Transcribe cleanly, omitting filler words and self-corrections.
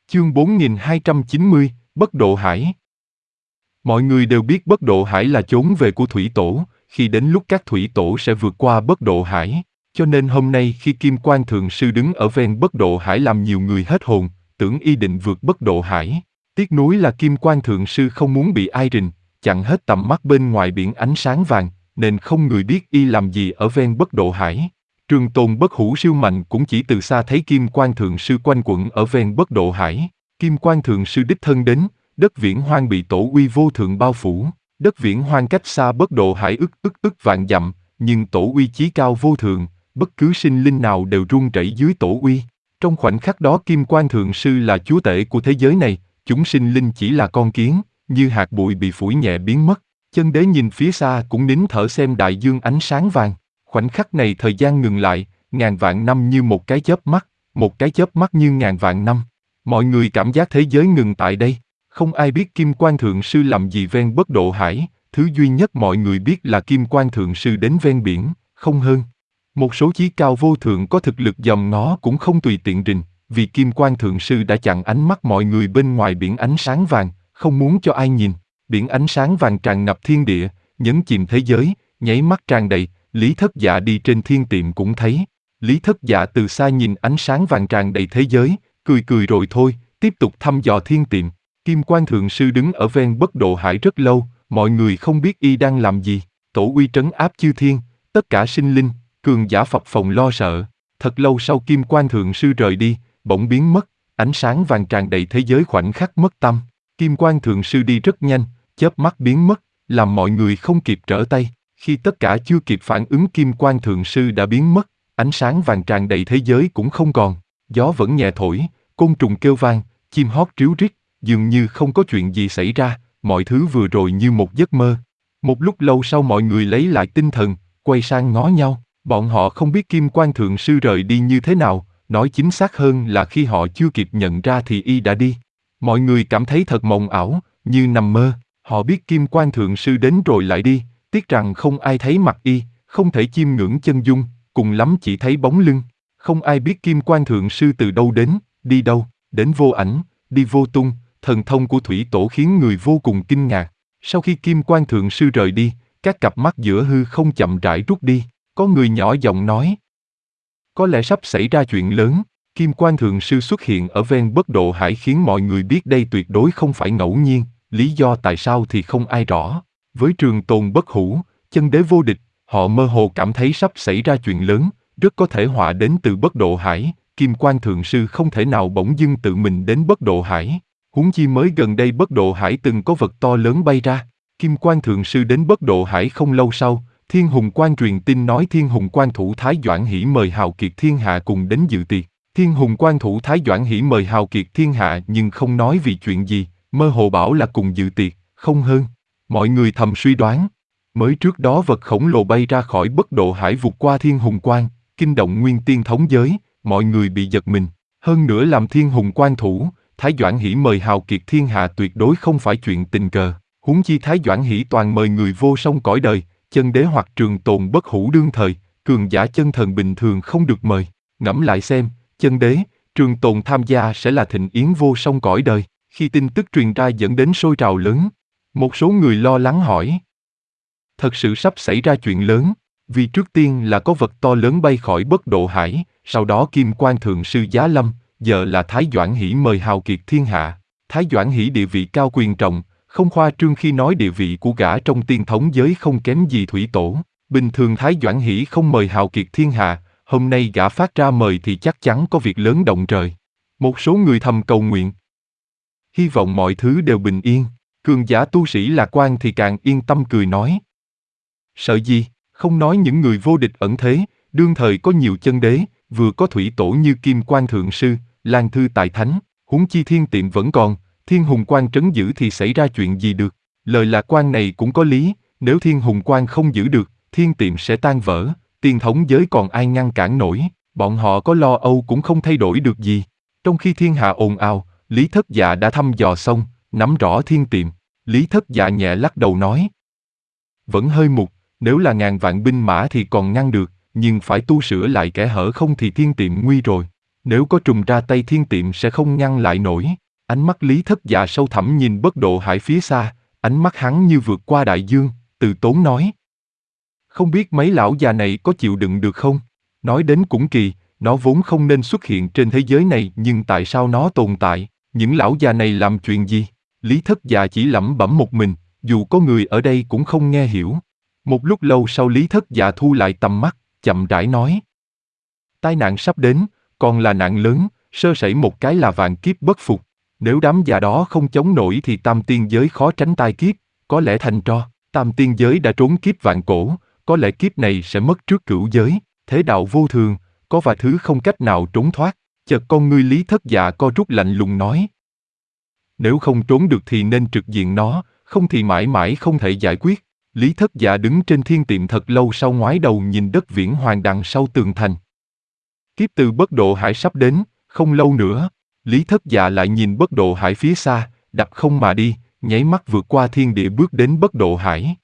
Chương 4290, Bất Độ Hải. Mọi người đều biết Bất Độ Hải là chốn về của thủy tổ, khi đến lúc các thủy tổ sẽ vượt qua Bất Độ Hải, cho nên hôm nay khi Kim Quan Thượng Sư đứng ở ven Bất Độ Hải làm nhiều người hết hồn, tưởng y định vượt Bất Độ Hải. Tiếc nuối là Kim Quan Thượng Sư không muốn bị ai rình, chặn hết tầm mắt bên ngoài biển ánh sáng vàng, nên không người biết y làm gì ở ven Bất Độ Hải. Trường Tồn Bất Hủ siêu mạnh cũng chỉ từ xa thấy Kim Quan Thượng Sư quanh quẩn ở ven Bất Độ Hải. Kim Quan Thượng Sư đích thân đến, đất Viễn Hoang bị tổ uy vô thượng bao phủ. Đất Viễn Hoang cách xa Bất Độ Hải ức vạn dặm, nhưng tổ uy chí cao vô thượng, bất cứ sinh linh nào đều run rẩy dưới tổ uy. Trong khoảnh khắc đó Kim Quan Thượng Sư là chúa tể của thế giới này, chúng sinh linh chỉ là con kiến, như hạt bụi bị phủi nhẹ biến mất. Chân đế nhìn phía xa cũng nín thở xem đại dương ánh sáng vàng. Khoảnh khắc này thời gian ngừng lại, ngàn vạn năm như một cái chớp mắt như ngàn vạn năm. Mọi người cảm giác thế giới ngừng tại đây. Không ai biết Kim Quan Thượng Sư làm gì ven Bất Độ Hải, thứ duy nhất mọi người biết là Kim Quan Thượng Sư đến ven biển, không hơn. Một số chí cao vô thượng có thực lực dòm ngó cũng không tùy tiện rình, vì Kim Quan Thượng Sư đã chặn ánh mắt mọi người bên ngoài biển ánh sáng vàng, không muốn cho ai nhìn. Biển ánh sáng vàng tràn ngập thiên địa, nhấn chìm thế giới, nháy mắt tràn đầy. Lý Thất Dạ đi trên thiên tiệm cũng thấy. Lý Thất Dạ từ xa nhìn ánh sáng vàng tràn đầy thế giới, cười rồi thôi, tiếp tục thăm dò thiên tiệm. Kim Quan Thượng Sư đứng ở ven Bất Độ Hải rất lâu, mọi người không biết y đang làm gì. Tổ uy trấn áp chư thiên, tất cả sinh linh, cường giả phập phồng lo sợ. Thật lâu sau Kim Quan Thượng Sư rời đi, bỗng biến mất, ánh sáng vàng tràn đầy thế giới khoảnh khắc mất tâm. Kim Quan Thượng Sư đi rất nhanh, chớp mắt biến mất, làm mọi người không kịp trở tay. Khi tất cả chưa kịp phản ứng Kim Quan Thượng Sư đã biến mất, ánh sáng vàng tràn đầy thế giới cũng không còn. Gió vẫn nhẹ thổi, côn trùng kêu vang, chim hót ríu rít, dường như không có chuyện gì xảy ra, mọi thứ vừa rồi như một giấc mơ. Một lúc lâu sau mọi người lấy lại tinh thần, quay sang ngó nhau, bọn họ không biết Kim Quan Thượng Sư rời đi như thế nào, nói chính xác hơn là khi họ chưa kịp nhận ra thì y đã đi. Mọi người cảm thấy thật mộng ảo, như nằm mơ, họ biết Kim Quan Thượng Sư đến rồi lại đi. Tiếc rằng không ai thấy mặt y, không thể chiêm ngưỡng chân dung, cùng lắm chỉ thấy bóng lưng. Không ai biết Kim Quan Thượng Sư từ đâu đến, đi đâu, đến vô ảnh, đi vô tung. Thần thông của thủy tổ khiến người vô cùng kinh ngạc. Sau khi Kim Quan Thượng Sư rời đi, các cặp mắt giữa hư không chậm rãi rút đi. Có người nhỏ giọng nói: có lẽ sắp xảy ra chuyện lớn. Kim Quan Thượng Sư xuất hiện ở ven Bất Độ Hải khiến mọi người biết đây tuyệt đối không phải ngẫu nhiên, lý do tại sao thì không ai rõ. Với Trường Tồn Bất Hủ, chân đế vô địch, họ mơ hồ cảm thấy sắp xảy ra chuyện lớn, rất có thể họa đến từ Bất Độ Hải. Kim Quan Thượng Sư không thể nào bỗng dưng tự mình đến Bất Độ Hải. Huống chi mới gần đây Bất Độ Hải từng có vật to lớn bay ra. Kim Quan Thượng Sư đến Bất Độ Hải không lâu sau, Thiên Hùng Quan truyền tin nói Thiên Hùng Quan thủ Thái Doãn Hỷ mời hào kiệt thiên hạ cùng đến dự tiệc. Thiên Hùng Quan thủ Thái Doãn Hỷ mời hào kiệt thiên hạ nhưng không nói vì chuyện gì, mơ hồ bảo là cùng dự tiệc, không hơn. Mọi người thầm suy đoán, mới trước đó vật khổng lồ bay ra khỏi Bất Độ Hải vụt qua Thiên Hùng Quan, kinh động nguyên tiên thống giới, mọi người bị giật mình. Hơn nữa làm Thiên Hùng Quan thủ, Thái Doãn Hỷ mời hào kiệt thiên hạ tuyệt đối không phải chuyện tình cờ. Huống chi Thái Doãn Hỷ toàn mời người vô song cõi đời, chân đế hoặc Trường Tồn Bất Hủ đương thời, cường giả chân thần bình thường không được mời. Ngẫm lại xem, chân đế, Trường Tồn tham gia sẽ là thịnh yến vô song cõi đời. Khi tin tức truyền ra dẫn đến sôi trào lớn, một số người lo lắng hỏi: thật sự sắp xảy ra chuyện lớn, vì trước tiên là có vật to lớn bay khỏi Bất Độ Hải, sau đó Kim Quan Thượng Sư giá lâm, giờ là Thái Doãn Hỷ mời hào kiệt thiên hạ. Thái Doãn Hỷ địa vị cao quyền trọng, không khoa trương khi nói địa vị của gã trong tiên thống giới không kém gì thủy tổ. Bình thường Thái Doãn Hỷ không mời hào kiệt thiên hạ, hôm nay gã phát ra mời thì chắc chắn có việc lớn động trời. Một số người thầm cầu nguyện, hy vọng mọi thứ đều bình yên. Cường giả tu sĩ lạc quan thì càng yên tâm cười nói: sợ gì, không nói những người vô địch ẩn thế, đương thời có nhiều chân đế, vừa có thủy tổ như Kim Quan Thượng Sư, Lan Thư Tài Thánh, huống chi thiên tiệm vẫn còn, Thiên Hùng Quan trấn giữ thì xảy ra chuyện gì được. Lời lạc quan này cũng có lý, nếu Thiên Hùng Quan không giữ được, thiên tiệm sẽ tan vỡ, tiên thống giới còn ai ngăn cản nổi, bọn họ có lo âu cũng không thay đổi được gì. Trong khi thiên hạ ồn ào, Lý Thất Dạ đã thăm dò xong, nắm rõ thiên tiệm. Lý Thất Dạ nhẹ lắc đầu nói: vẫn hơi mục, nếu là ngàn vạn binh mã thì còn ngăn được, nhưng phải tu sửa lại kẽ hở không thì thiên tiệm nguy rồi. Nếu có trùng ra tay thiên tiệm sẽ không ngăn lại nổi. Ánh mắt Lý Thất Dạ sâu thẳm nhìn Bất Độ Hải phía xa, ánh mắt hắn như vượt qua đại dương, từ tốn nói. Không biết mấy lão già này có chịu đựng được không? Nói đến cũng kỳ, nó vốn không nên xuất hiện trên thế giới này nhưng tại sao nó tồn tại? Những lão già này làm chuyện gì? Lý Thất Dạ chỉ lẩm bẩm một mình, dù có người ở đây cũng không nghe hiểu. Một lúc lâu sau Lý Thất Dạ thu lại tầm mắt, chậm rãi nói. Tai nạn sắp đến, còn là nạn lớn, sơ sẩy một cái là vạn kiếp bất phục. Nếu đám già đó không chống nổi thì tam tiên giới khó tránh tai kiếp, có lẽ thành tro. Tam tiên giới đã trốn kiếp vạn cổ, có lẽ kiếp này sẽ mất trước cửu giới. Thế đạo vô thường, có vài thứ không cách nào trốn thoát. Chợt con ngươi Lý Thất Dạ co rút lạnh lùng nói. Nếu không trốn được thì nên trực diện nó, không thì mãi mãi không thể giải quyết. Lý Thất Dạ đứng trên thiên tiệm thật lâu sau ngoái đầu nhìn đất viễn hoàng đằng sau tường thành. Kiếp từ Bất Độ Hải sắp đến, không lâu nữa. Lý Thất Dạ lại nhìn Bất Độ Hải phía xa, đạp không mà đi, nháy mắt vượt qua thiên địa bước đến Bất Độ Hải.